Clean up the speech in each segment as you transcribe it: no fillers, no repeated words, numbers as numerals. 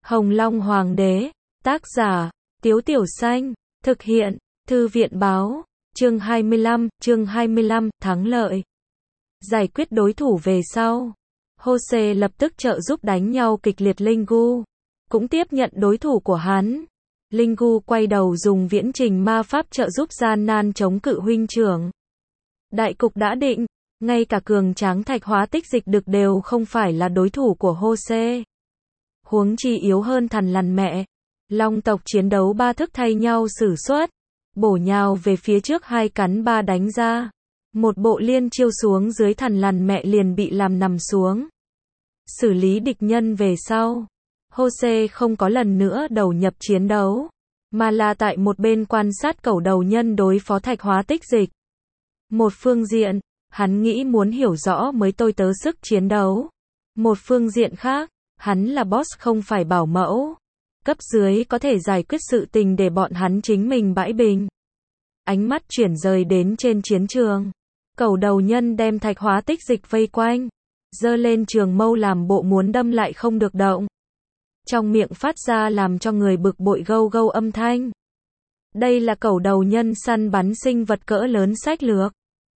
Hồng Long Hoàng đế, tác giả, Tiếu Tiểu Xanh, thực hiện, Thư viện báo, chương 25, thắng lợi. Giải quyết đối thủ về sau. Jose lập tức trợ giúp đánh nhau kịch liệt Linh Gu, cũng tiếp nhận đối thủ của hắn. Linh Gu quay đầu dùng viễn trình ma pháp trợ giúp gian nan chống cự huynh trưởng. Đại cục đã định, ngay cả cường tráng thạch hóa tích dịch đực đều không phải là đối thủ của Jose. Huống chi yếu hơn thằn lằn mẹ. Long tộc chiến đấu ba thức thay nhau sử xuất, bổ nhào về phía trước hai cắn ba đánh ra. Một bộ liên chiêu xuống dưới thằn lằn mẹ liền bị làm nằm xuống. Xử lý địch nhân về sau, Jose không có lần nữa đầu nhập chiến đấu, mà là tại một bên quan sát cẩu đầu nhân đối phó thạch hóa tích dịch. Một phương diện, hắn nghĩ muốn hiểu rõ mới tôi tớ sức chiến đấu. Một phương diện khác, hắn là boss không phải bảo mẫu. Cấp dưới có thể giải quyết sự tình để bọn hắn chính mình bãi bình. Ánh mắt chuyển rời đến trên chiến trường. Cẩu đầu nhân đem thạch hóa tích dịch vây quanh, giơ lên trường mâu làm bộ muốn đâm lại không được động. Trong miệng phát ra làm cho người bực bội gâu gâu âm thanh. Đây là cẩu đầu nhân săn bắn sinh vật cỡ lớn sách lược.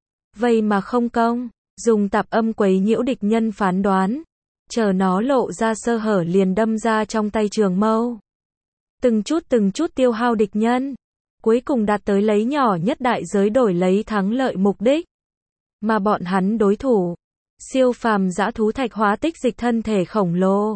Vây mà không công, dùng tạp âm quấy nhiễu địch nhân phán đoán. Chờ nó lộ ra sơ hở liền đâm ra trong tay trường mâu. Từng chút tiêu hao địch nhân. Cuối cùng đạt tới lấy nhỏ nhất đại giới đổi lấy thắng lợi mục đích. Mà bọn hắn đối thủ, siêu phàm dã thú thạch hóa tích dịch thân thể khổng lồ.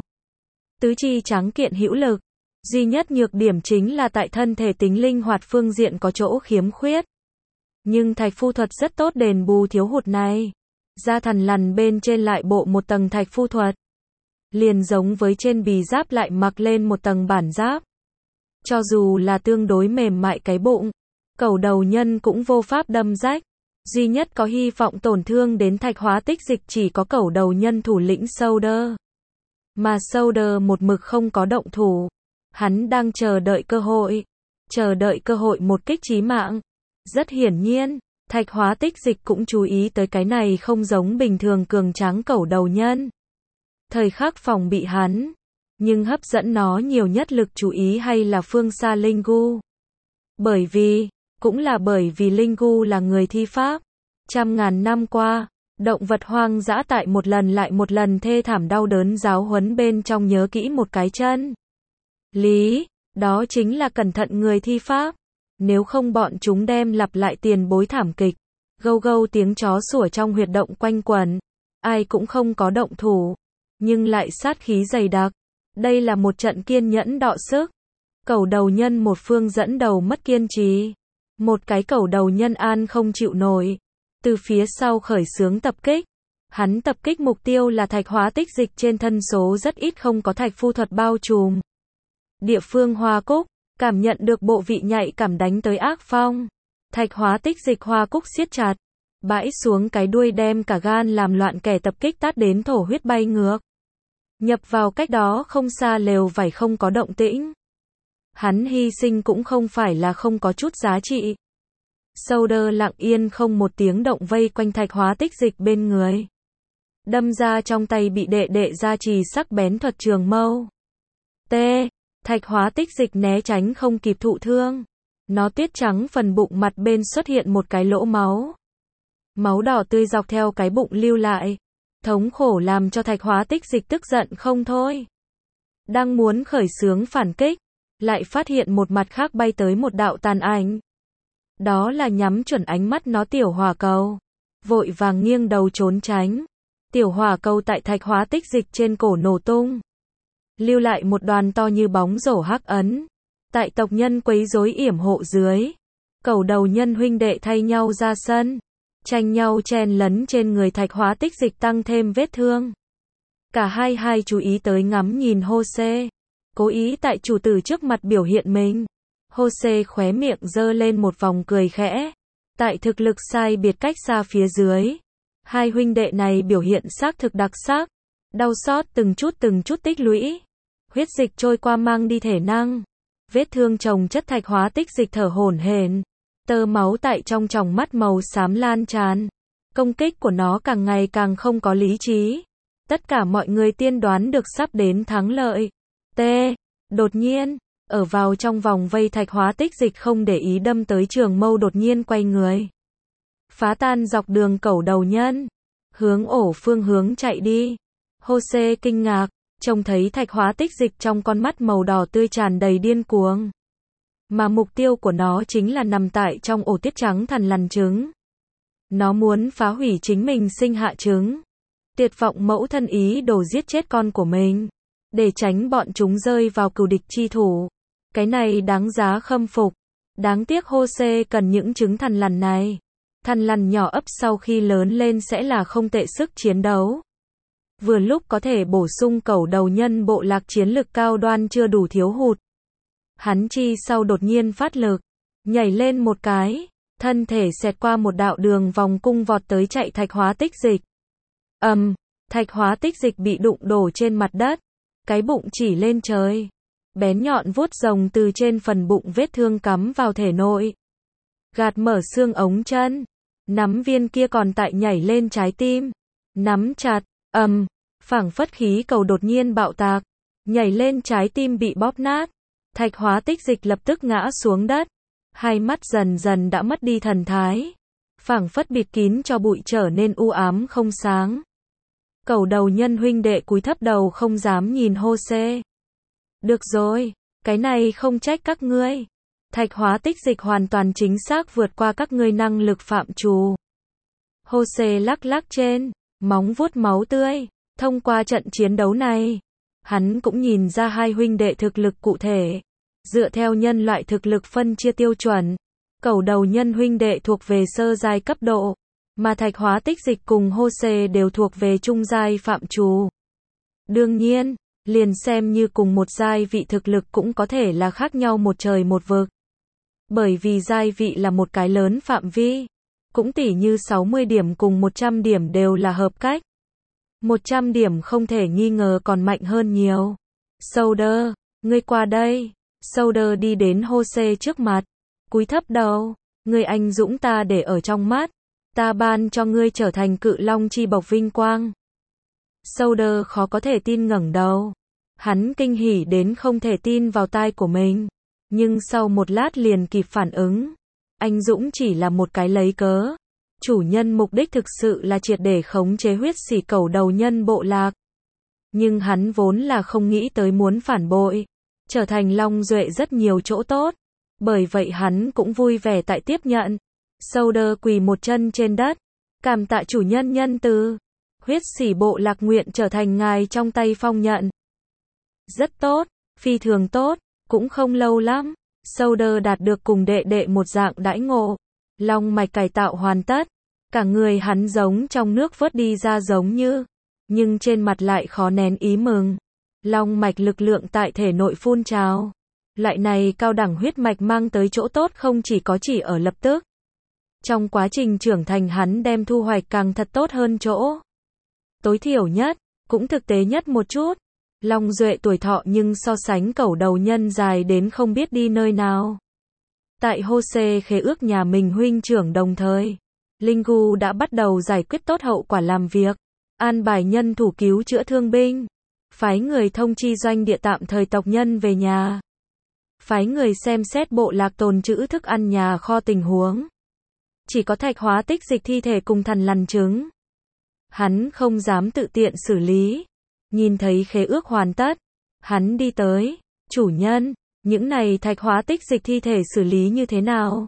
Tứ chi tráng kiện hữu lực. Duy nhất nhược điểm chính là tại thân thể tính linh hoạt phương diện có chỗ khiếm khuyết. Nhưng thạch phu thuật rất tốt đền bù thiếu hụt này. Da thằn lằn bên trên lại bộ một tầng thạch phu thuật. Liền giống với trên bì giáp lại mặc lên một tầng bản giáp. Cho dù là tương đối mềm mại cái bụng, cẩu đầu nhân cũng vô pháp đâm rách. Duy nhất có hy vọng tổn thương đến thạch hóa tích dịch chỉ có cẩu đầu nhân thủ lĩnh Solder. Mà Solder một mực không có động thủ. Hắn đang chờ đợi cơ hội một kích chí mạng. Rất hiển nhiên, thạch hóa tích dịch cũng chú ý tới cái này không giống bình thường cường tráng cẩu đầu nhân. Thời khắc phòng bị hắn, nhưng hấp dẫn nó nhiều nhất lực chú ý hay là phương xa Linh Gu. Bởi vì Linh Gu là người thi pháp. Trăm ngàn năm qua, động vật hoang dã tại một lần lại một lần thê thảm đau đớn giáo huấn bên trong nhớ kỹ một cái chân lý, đó chính là cẩn thận người thi pháp. Nếu không bọn chúng đem lặp lại tiền bối thảm kịch. Gâu gâu tiếng chó sủa trong huyệt động quanh quẩn. Ai cũng không có động thủ, nhưng lại sát khí dày đặc. Đây là một trận kiên nhẫn đọ sức. Cẩu đầu nhân một phương dẫn đầu mất kiên trì. Một cái cẩu đầu nhân an không chịu nổi. Từ phía sau khởi xướng tập kích. Hắn tập kích mục tiêu là thạch hóa tích dịch trên thân số rất ít không có thạch phu thuật bao trùm. Địa phương Hoa Cúc, cảm nhận được bộ vị nhạy cảm đánh tới ác phong. Thạch hóa tích dịch Hoa Cúc siết chặt. Bãi xuống cái đuôi đem cả gan làm loạn kẻ tập kích tát đến thổ huyết bay ngược. Nhập vào cách đó không xa lều vải không có động tĩnh. Hắn hy sinh cũng không phải là không có chút giá trị. Solder lặng yên không một tiếng động vây quanh thạch hóa tích dịch bên người. Đâm ra trong tay bị đệ gia trì sắc bén thuật trường mâu. Thạch hóa tích dịch né tránh không kịp thụ thương. Nó tuyết trắng phần bụng mặt bên xuất hiện một cái lỗ máu. Máu đỏ tươi dọc theo cái bụng lưu lại. Thống khổ làm cho thạch hóa tích dịch tức giận không thôi. Đang muốn khởi xướng phản kích, lại phát hiện một mặt khác bay tới một đạo tàn ảnh. Đó là nhắm chuẩn ánh mắt nó tiểu hỏa cầu. Vội vàng nghiêng đầu trốn tránh. Tiểu hỏa cầu tại thạch hóa tích dịch trên cổ nổ tung. Lưu lại một đoàn to như bóng rổ hắc ấn. Tại tộc nhân quấy rối yểm hộ dưới, cẩu đầu nhân huynh đệ thay nhau ra sân. Tranh nhau chen lấn trên người thạch hóa tích dịch tăng thêm vết thương. Cả hai chú ý tới ngắm nhìn Jose. Cố ý tại chủ tử trước mặt biểu hiện mình. Jose khóe miệng giơ lên một vòng cười khẽ. Tại thực lực sai biệt cách xa phía dưới. Hai huynh đệ này biểu hiện xác thực đặc sắc. Đau xót từng chút tích lũy. Huyết dịch trôi qua mang đi thể năng. Vết thương chồng chất thạch hóa tích dịch thở hổn hển. Tơ máu tại trong tròng mắt màu xám lan tràn. Công kích của nó càng ngày càng không có lý trí. Tất cả mọi người tiên đoán được sắp đến thắng lợi. Đột nhiên, ở vào trong vòng vây thạch hóa tích dịch không để ý đâm tới trường mâu đột nhiên quay người. Phá tan dọc đường cẩu đầu nhân. Hướng ổ phương hướng chạy đi. Jose kinh ngạc, trông thấy thạch hóa tích dịch trong con mắt màu đỏ tươi tràn đầy điên cuồng. Mà mục tiêu của nó chính là nằm tại trong ổ tiết trắng thằn lằn trứng. Nó muốn phá hủy chính mình sinh hạ trứng. Tuyệt vọng mẫu thân ý đồ giết chết con của mình. Để tránh bọn chúng rơi vào cừu địch chi thủ. Cái này đáng giá khâm phục. Đáng tiếc Jose cần những trứng thằn lằn này. Thằn lằn nhỏ ấp sau khi lớn lên sẽ là không tệ sức chiến đấu. Vừa lúc có thể bổ sung cẩu đầu nhân bộ lạc chiến lực cao đoan chưa đủ thiếu hụt. Hắn chi sau đột nhiên phát lực. Nhảy lên một cái. Thân thể xẹt qua một đạo đường vòng cung vọt tới chạy thạch hóa tích dịch. Thạch hóa tích dịch bị đụng đổ trên mặt đất. Cái bụng chỉ lên trời. Bén nhọn vuốt rồng từ trên phần bụng vết thương cắm vào thể nội. Gạt mở xương ống chân. Nắm viên kia còn tại nhảy lên trái tim. Nắm chặt. Phảng phất khí cầu đột nhiên bạo tạc. Nhảy lên trái tim bị bóp nát. Thạch hóa tích dịch lập tức ngã xuống đất. Hai mắt dần dần đã mất đi thần thái. Phảng phất bịt kín cho bụi trở nên u ám không sáng. Cẩu đầu nhân huynh đệ cúi thấp đầu không dám nhìn Jose. Được rồi, cái này không trách các ngươi. Thạch hóa tích dịch hoàn toàn chính xác vượt qua các ngươi năng lực phạm trù. Jose lắc lắc trên, móng vuốt máu tươi. Thông qua trận chiến đấu này, hắn cũng nhìn ra hai huynh đệ thực lực cụ thể. Dựa theo nhân loại thực lực phân chia tiêu chuẩn, cẩu đầu nhân huynh đệ thuộc về sơ giai cấp độ, mà thạch hóa tích dịch cùng Jose đều thuộc về trung giai phạm trù. Đương nhiên, liền xem như cùng một giai vị thực lực cũng có thể là khác nhau một trời một vực. Bởi vì giai vị là một cái lớn phạm vi, cũng tỉ như 60 điểm cùng 100 điểm đều là hợp cách. 100 điểm không thể nghi ngờ còn mạnh hơn nhiều. Soder, ngươi qua đây. Soder đi đến Jose trước mặt, cúi thấp đầu. Ngươi anh dũng ta để ở trong mắt. Ta ban cho ngươi trở thành cự long chi bộc vinh quang. Soder khó có thể tin ngẩng đầu. Hắn kinh hỉ đến không thể tin vào tai của mình. Nhưng sau một lát liền kịp phản ứng. Anh dũng chỉ là một cái lấy cớ. Chủ nhân mục đích thực sự là triệt để khống chế huyết sỉ cẩu đầu nhân bộ lạc. Nhưng hắn vốn là không nghĩ tới muốn phản bội. Trở thành long duệ rất nhiều chỗ tốt. Bởi vậy hắn cũng vui vẻ tại tiếp nhận. Soder quỳ một chân trên đất. Cảm tạ chủ nhân nhân từ. Huyết sỉ bộ lạc nguyện trở thành ngài trong tay phong nhận. Rất tốt, phi thường tốt, cũng không lâu lắm. Soder đạt được cùng đệ đệ một dạng đãi ngộ. Long mạch cải tạo hoàn tất. Cả người hắn giống trong nước vớt đi ra giống như. Nhưng trên mặt lại khó nén ý mừng. Long mạch lực lượng tại thể nội phun trào. Loại này cao đẳng huyết mạch mang tới chỗ tốt không chỉ ở lập tức. Trong quá trình trưởng thành hắn đem thu hoạch càng thật tốt hơn chỗ. Tối thiểu nhất, cũng thực tế nhất một chút. Long duệ tuổi thọ nhưng so sánh cẩu đầu nhân dài đến không biết đi nơi nào. Tại Jose khế ước nhà mình huynh trưởng đồng thời, Lingu đã bắt đầu giải quyết tốt hậu quả làm việc, an bài nhân thủ cứu chữa thương binh, phái người thông chi doanh địa tạm thời tộc nhân về nhà, phái người xem xét bộ lạc tồn trữ thức ăn nhà kho tình huống. Chỉ có thạch hóa tích dịch thi thể cùng thằn lằn trứng. Hắn không dám tự tiện xử lý. Nhìn thấy khế ước hoàn tất, hắn đi tới, chủ nhân, những này thạch hóa tích dịch thi thể xử lý như thế nào?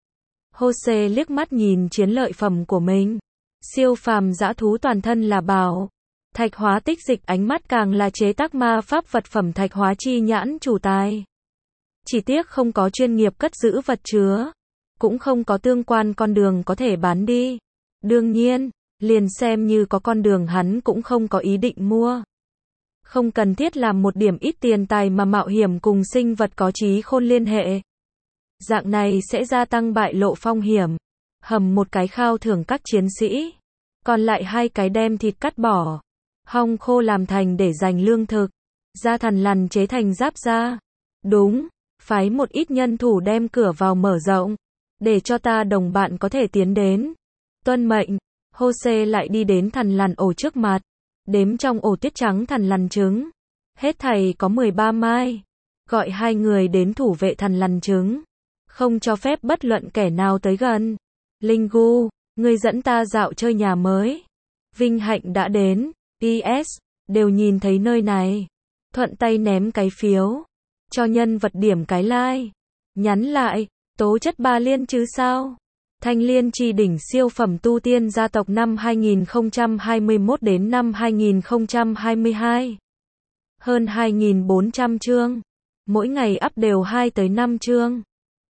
Jose liếc mắt nhìn chiến lợi phẩm của mình. Siêu phàm dã thú toàn thân là bảo. Thạch hóa tích dịch ánh mắt càng là chế tác ma pháp vật phẩm thạch hóa chi nhãn chủ tài. Chỉ tiếc không có chuyên nghiệp cất giữ vật chứa. Cũng không có tương quan con đường có thể bán đi. Đương nhiên, liền xem như có con đường hắn cũng không có ý định mua. Không cần thiết làm một điểm ít tiền tài mà mạo hiểm cùng sinh vật có trí khôn liên hệ. Dạng này sẽ gia tăng bại lộ phong hiểm. Hầm một cái khao thưởng các chiến sĩ. Còn lại hai cái đem thịt cắt bỏ. Hong khô làm thành để dành lương thực. Da thằn lằn chế thành giáp da. Đúng, phái một ít nhân thủ đem cửa vào mở rộng. Để cho ta đồng bạn có thể tiến đến. Tuân mệnh. Jose lại đi đến thằn lằn ổ trước mặt. Đếm trong ổ tiết trắng thằn lằn trứng. Hết thảy có 13 mai. gọi 2 người đến thủ vệ thần lằn trứng. Không cho phép bất luận kẻ nào tới gần. Linh Gu, ngươi dẫn ta dạo chơi nhà mới. Vinh hạnh đã đến. PS, đều nhìn thấy nơi này. Thuận tay ném cái phiếu. Cho nhân vật điểm cái like. Nhắn lại, tố chất 3 liên chứ sao? Thanh Liên Chi đỉnh siêu phẩm tu tiên gia tộc năm 2021 đến năm 2022. Hơn 2.400 chương. Mỗi ngày up đều 2 tới 5 chương.